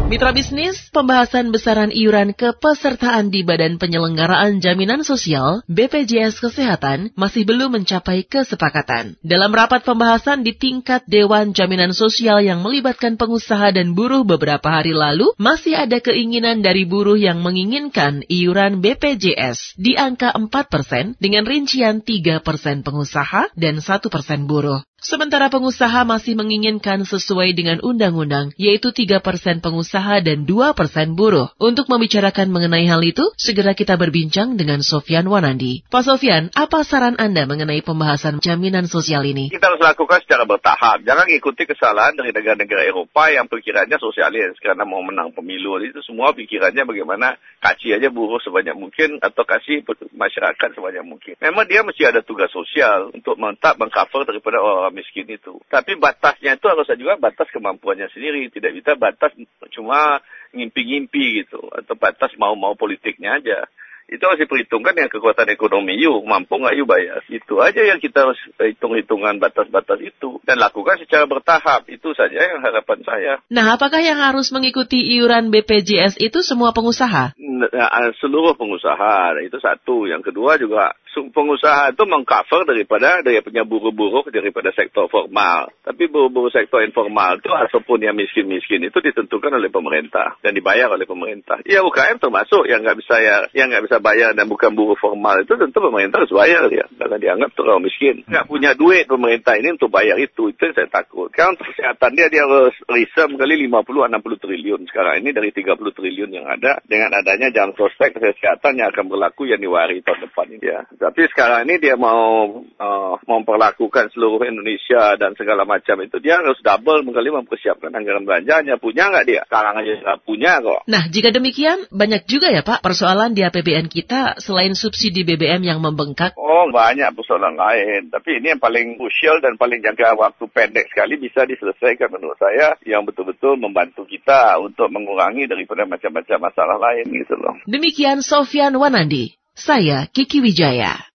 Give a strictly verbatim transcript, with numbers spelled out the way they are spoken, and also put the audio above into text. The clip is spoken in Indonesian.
Mitra bisnis, pembahasan besaran iuran kepesertaan di Badan Penyelenggaraan Jaminan Sosial B P J S Kesehatan masih belum mencapai kesepakatan. Dalam rapat pembahasan di tingkat Dewan Jaminan Sosial yang melibatkan pengusaha dan buruh beberapa hari lalu, masih ada keinginan dari buruh yang menginginkan iuran B P J S di angka empat persen dengan rincian tiga persen pengusaha dan satu persen buruh. Sementara pengusaha masih menginginkan sesuai dengan undang-undang, yaitu tiga persen pengusaha dan dua persen buruh. Untuk membicarakan mengenai hal itu, segera kita berbincang dengan Sofyan Wanandi. Pak Sofyan, apa saran Anda mengenai pembahasan jaminan sosial ini? Kita harus lakukan secara bertahap. Jangan ikuti kesalahan dari negara-negara Eropa yang pikirannya sosialis karena mau menang pemilu. Itu semua pikirannya bagaimana kasih aja buruh sebanyak mungkin atau kasih masyarakat sebanyak mungkin. Memang dia mesti ada tugas sosial untuk mentap mengcover daripada orang miskin itu. Tapi batasnya itu harus juga batas kemampuannya sendiri. Tidak bisa batas cuma ngimpi-ngimpi gitu. Atau batas mau-mau politiknya aja. Itu harus diperhitungkan yang kekuatan ekonomi yuk. Mampu nggak yuk bayar. Itu aja yang kita harus hitung-hitungan batas-batas itu. Dan lakukan secara bertahap. Itu saja yang harapan saya. Nah, apakah yang harus mengikuti iuran B P J S itu semua pengusaha? Nah, seluruh pengusaha. Itu satu. Yang kedua juga pengusaha itu mengcover daripada dari punya buruh-buruh daripada sektor formal. Tapi buruh-buruh sektor informal itu ataupun yang miskin-miskin itu ditentukan oleh pemerintah dan dibayar oleh pemerintah. Ya U K M termasuk yang nggak bisa ya, yang nggak bisa bayar dan bukan buruh formal itu tentu pemerintah harus bayar dia karena dianggap terlalu miskin. Nggak punya duit pemerintah ini untuk bayar itu. Itu yang saya takut. Kan untuk kesehatan dia dia harus reserve kali lima puluh sampai enam puluh triliun sekarang ini dari tiga puluh triliun yang ada dengan adanya jalan prospek kesehatan yang akan berlaku yang diwari tahun depan ini ya. Tapi sekarang ini dia mau uh, memperlakukan seluruh Indonesia dan segala macam itu, dia harus double kali mempersiapkan anggaran belanjanya. Punya nggak dia? Sekarang aja nggak punya kok. Nah, jika demikian, banyak juga ya Pak persoalan di A P B N kita selain subsidi B B M yang membengkak. Oh, banyak persoalan lain. Tapi ini yang paling krusial dan paling jangka waktu pendek sekali bisa diselesaikan menurut saya, yang betul-betul membantu kita untuk mengurangi daripada macam-macam masalah lain gitu loh. Demikian Sofyan Wanandi. Saya Kiki Wijaya.